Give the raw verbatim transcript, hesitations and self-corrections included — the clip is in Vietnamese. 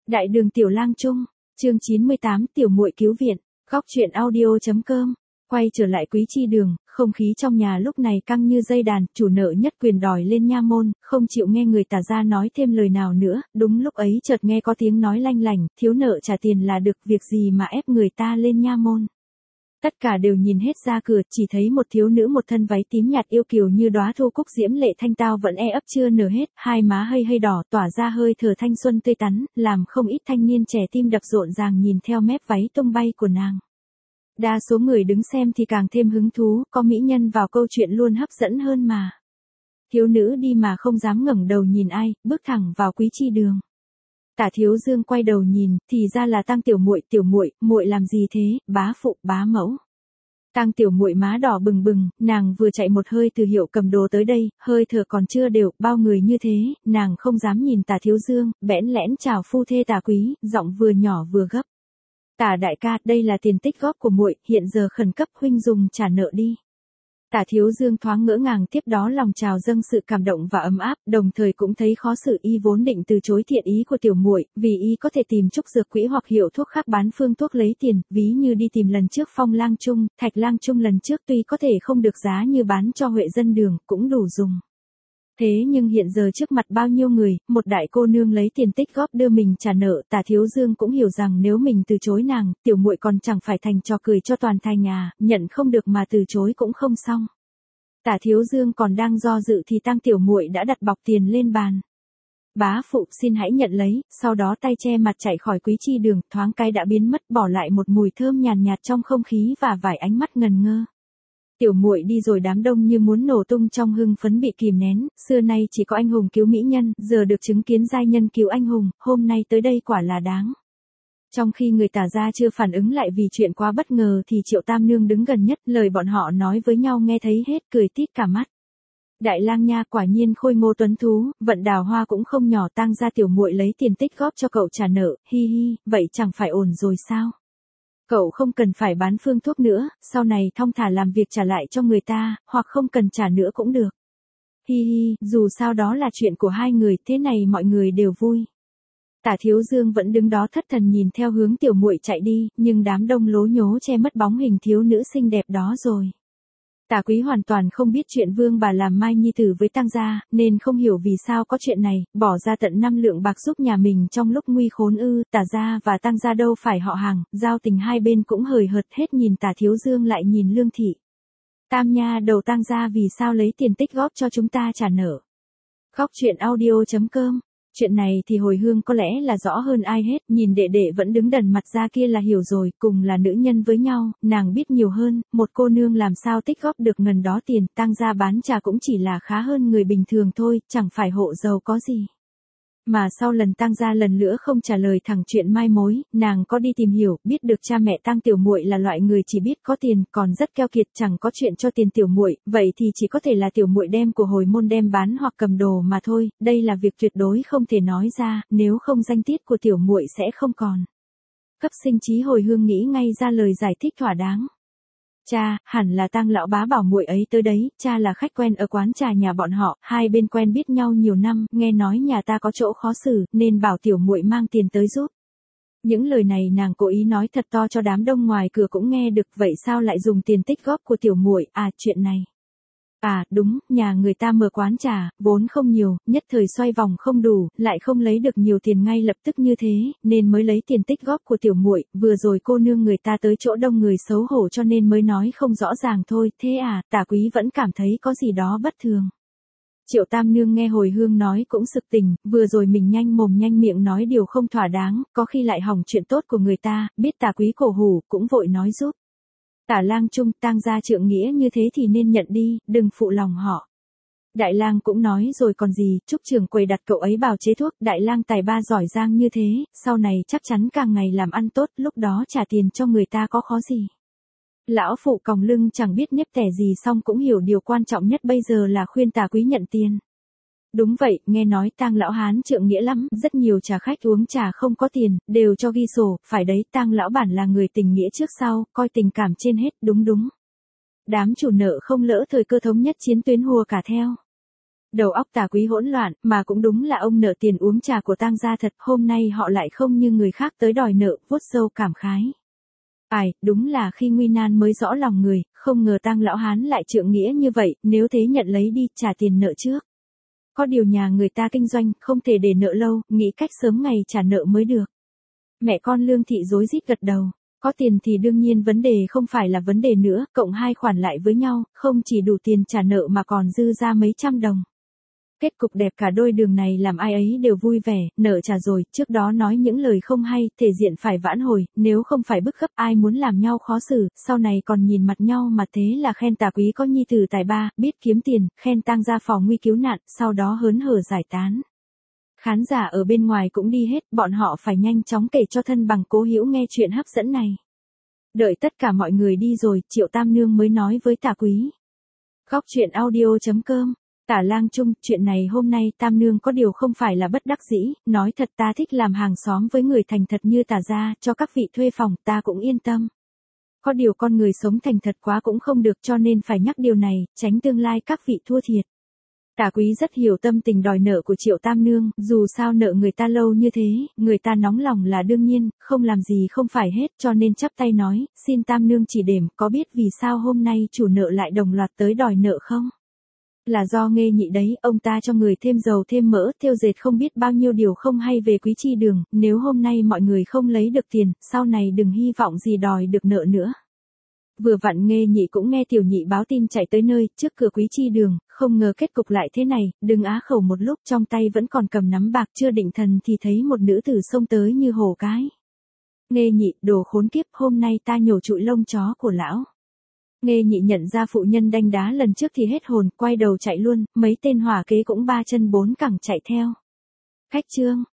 Đại đường Tiểu Lang Trung, chương chín mươi tám Tiểu muội cứu viện, góc truyện audio.com. Quay trở lại Quý Chi Đường, không khí trong nhà lúc này căng như dây đàn, chủ nợ nhất quyền đòi lên nha môn, không chịu nghe người Tả gia nói thêm lời nào nữa, đúng lúc ấy chợt nghe có tiếng nói lanh lảnh, thiếu nợ trả tiền là được, việc gì mà ép người ta lên nha môn. Tất cả đều nhìn hết ra cửa, chỉ thấy một thiếu nữ một thân váy tím nhạt yêu kiều như đóa thu cúc diễm lệ thanh tao vẫn e ấp chưa nở hết, hai má hơi hơi đỏ tỏa ra hơi thở thanh xuân tươi tắn, làm không ít thanh niên trẻ tim đập rộn ràng nhìn theo mép váy tung bay của nàng. Đa số người đứng xem thì càng thêm hứng thú, có mỹ nhân vào câu chuyện luôn hấp dẫn hơn mà. Thiếu nữ đi mà không dám ngẩng đầu nhìn ai, bước thẳng vào Quý Chi Đường. Tả Thiếu Dương quay đầu nhìn, thì ra là Tang tiểu muội, tiểu muội, muội làm gì thế, bá phụ, bá mẫu. Tang tiểu muội má đỏ bừng bừng, nàng vừa chạy một hơi từ hiệu cầm đồ tới đây, hơi thở còn chưa đều, bao người như thế, nàng không dám nhìn Tả Thiếu Dương, bẽn lẽn chào phu thê Tả Quý, giọng vừa nhỏ vừa gấp. Tả đại ca, đây là tiền tích góp của muội, hiện giờ khẩn cấp, huynh dùng trả nợ đi. Tả Thiếu Dương thoáng ngỡ ngàng, tiếp đó lòng trào dâng sự cảm động và ấm áp, đồng thời cũng thấy khó xử, y vốn định từ chối thiện ý của tiểu muội, vì y có thể tìm trúc dược quỹ hoặc hiệu thuốc khác bán phương thuốc lấy tiền, ví như đi tìm lần trước Phong Lang Trung, Thạch Lang Trung lần trước tuy có thể không được giá như bán cho huệ dân đường, cũng đủ dùng. Thế nhưng hiện giờ trước mặt bao nhiêu người, một đại cô nương lấy tiền tích góp đưa mình trả nợ, Tả Thiếu Dương cũng hiểu rằng nếu mình từ chối nàng, tiểu muội còn chẳng phải thành trò cười cho toàn thành à, nhận không được mà từ chối cũng không xong. Tả Thiếu Dương còn đang do dự thì Tang tiểu muội đã đặt bọc tiền lên bàn. Bá phụ, xin hãy nhận lấy, sau đó tay che mặt chạy khỏi Quý Chi Đường, thoáng cái đã biến mất, bỏ lại một mùi thơm nhàn nhạt trong không khí và vài ánh mắt ngần ngơ. Tiểu muội đi rồi đám đông như muốn nổ tung trong hưng phấn bị kìm nén, xưa nay chỉ có anh hùng cứu mỹ nhân, giờ được chứng kiến giai nhân cứu anh hùng, hôm nay tới đây quả là đáng. Trong khi người Tả gia chưa phản ứng lại vì chuyện quá bất ngờ thì Triệu Tam Nương đứng gần nhất, lời bọn họ nói với nhau nghe thấy hết, cười tít cả mắt. Đại lang nha, quả nhiên khôi ngô tuấn thú, vận đào hoa cũng không nhỏ, Tang gia tiểu muội lấy tiền tích góp cho cậu trả nợ, hi hi, vậy chẳng phải ổn rồi sao? Cậu không cần phải bán phương thuốc nữa, sau này thong thả làm việc trả lại cho người ta, hoặc không cần trả nữa cũng được. Hi hi, dù sao đó là chuyện của hai người, thế này mọi người đều vui. Tả Thiếu Dương vẫn đứng đó thất thần nhìn theo hướng tiểu muội chạy đi, nhưng đám đông lố nhố che mất bóng hình thiếu nữ xinh đẹp đó rồi. Tả Quý hoàn toàn không biết chuyện Vương bà làm mai nhi tử với Tang gia, nên không hiểu vì sao có chuyện này, bỏ ra tận năm lượng bạc giúp nhà mình trong lúc nguy khốn ư, Tả gia và Tang gia đâu phải họ hàng, giao tình hai bên cũng hời hợt hết, nhìn Tả Thiếu Dương lại nhìn Lương thị. Tam nha đầu, Tang gia vì sao lấy tiền tích góp cho chúng ta trả nợ. Góc truyện audio.com. Chuyện này thì hồi hương có lẽ là rõ hơn ai hết, nhìn đệ đệ vẫn đứng đần mặt ra kia là hiểu rồi, cùng là nữ nhân với nhau, nàng biết nhiều hơn, một cô nương làm sao tích góp được ngần đó tiền, Tang gia bán trà cũng chỉ là khá hơn người bình thường thôi, chẳng phải hộ giàu có gì. Mà sau lần Tang gia lần nữa không trả lời thẳng chuyện mai mối, nàng có đi tìm hiểu, biết được cha mẹ Tang tiểu muội là loại người chỉ biết có tiền, còn rất keo kiệt, chẳng có chuyện cho tiền tiểu muội, vậy thì chỉ có thể là tiểu muội đem của hồi môn đem bán hoặc cầm đồ mà thôi, đây là việc tuyệt đối không thể nói ra, nếu không danh tiết của tiểu muội sẽ không còn. Cấp sinh trí hồi hương nghĩ ngay ra lời giải thích thỏa đáng. Cha, hẳn là Tang lão bá bảo muội ấy tới đấy, cha là khách quen ở quán trà nhà bọn họ, hai bên quen biết nhau nhiều năm, nghe nói nhà ta có chỗ khó xử, nên bảo tiểu muội mang tiền tới giúp. Những lời này nàng cố ý nói thật to cho đám đông ngoài cửa cũng nghe được, vậy sao lại dùng tiền tích góp của tiểu muội, à chuyện này. À, đúng, nhà người ta mở quán trà, vốn không nhiều, nhất thời xoay vòng không đủ, lại không lấy được nhiều tiền ngay lập tức như thế, nên mới lấy tiền tích góp của tiểu muội, vừa rồi cô nương người ta tới chỗ đông người xấu hổ cho nên mới nói không rõ ràng thôi, thế à, Tả Quý vẫn cảm thấy có gì đó bất thường. Triệu Tam Nương nghe hồi hương nói cũng sực tỉnh, vừa rồi mình nhanh mồm nhanh miệng nói điều không thỏa đáng, có khi lại hỏng chuyện tốt của người ta, biết Tả Quý cổ hủ, cũng vội nói giúp. Tả Lang Trung, Tang gia trượng nghĩa như thế thì nên nhận đi, đừng phụ lòng họ. Đại lang cũng nói rồi còn gì, Trúc trưởng quầy đặt cậu ấy bào chế thuốc, đại lang tài ba giỏi giang như thế, sau này chắc chắn càng ngày làm ăn tốt, lúc đó trả tiền cho người ta có khó gì. Lão phụ còng lưng chẳng biết nếp tẻ gì xong cũng hiểu điều quan trọng nhất bây giờ là khuyên Tả Quý nhận tiền. Đúng vậy, nghe nói Tang lão hán trượng nghĩa lắm, rất nhiều trà khách uống trà không có tiền, đều cho ghi sổ, phải đấy, Tang lão bản là người tình nghĩa trước sau, coi tình cảm trên hết, đúng đúng. Đám chủ nợ không lỡ thời cơ thống nhất chiến tuyến hùa cả theo. Đầu óc Tả Quý hỗn loạn, mà cũng đúng là ông nợ tiền uống trà của Tang gia thật, hôm nay họ lại không như người khác tới đòi nợ, vuốt râu cảm khái. Ai, đúng là khi nguy nan mới rõ lòng người, không ngờ Tang lão hán lại trượng nghĩa như vậy, nếu thế nhận lấy đi, trả tiền nợ trước. Có điều nhà người ta kinh doanh, không thể để nợ lâu, nghĩ cách sớm ngày trả nợ mới được. Mẹ con Lương Thị rối rít gật đầu. Có tiền thì đương nhiên vấn đề không phải là vấn đề nữa, cộng hai khoản lại với nhau, không chỉ đủ tiền trả nợ mà còn dư ra mấy trăm đồng. Kết cục đẹp cả đôi đường này làm ai ấy đều vui vẻ, nợ trả rồi, trước đó nói những lời không hay, thể diện phải vãn hồi, nếu không phải bức gấp ai muốn làm nhau khó xử, sau này còn nhìn mặt nhau mà thế là khen Tả Quý có nhi tử tài ba, biết kiếm tiền, khen Tang gia phò nguy cứu nạn, sau đó hớn hở giải tán. Khán giả ở bên ngoài cũng đi hết, bọn họ phải nhanh chóng kể cho thân bằng Cố Hữu nghe chuyện hấp dẫn này. Đợi tất cả mọi người đi rồi, Triệu Tam Nương mới nói với Tả Quý. Góc truyện audio chấm com, Tả Lang Trung, chuyện này hôm nay Tam Nương có điều không phải là bất đắc dĩ, nói thật ta thích làm hàng xóm với người thành thật như Tả gia, cho các vị thuê phòng ta cũng yên tâm. Có điều con người sống thành thật quá cũng không được cho nên phải nhắc điều này, tránh tương lai các vị thua thiệt. Tả Quý rất hiểu tâm tình đòi nợ của Triệu Tam Nương, dù sao nợ người ta lâu như thế, người ta nóng lòng là đương nhiên, không làm gì không phải hết cho nên chắp tay nói, xin Tam Nương chỉ điểm, có biết vì sao hôm nay chủ nợ lại đồng loạt tới đòi nợ không? Là do Nghê Nhị đấy, ông ta cho người thêm dầu thêm mỡ, thêu dệt không biết bao nhiêu điều không hay về Quý Chi Đường, nếu hôm nay mọi người không lấy được tiền, sau này đừng hy vọng gì đòi được nợ nữa. Vừa vặn Nghê Nhị cũng nghe Tiểu Nhị báo tin chạy tới nơi, trước cửa Quý Chi Đường, không ngờ kết cục lại thế này, đừng á khẩu một lúc trong tay vẫn còn cầm nắm bạc chưa định thần thì thấy một nữ tử xông tới như hổ cái. Nghê Nhị, đồ khốn kiếp, hôm nay ta nhổ trụi lông chó của lão. Nghê Nhị nhận ra phụ nhân đanh đá lần trước thì hết hồn, quay đầu chạy luôn, mấy tên hỏa kế cũng ba chân bốn cẳng chạy theo. Khách trương,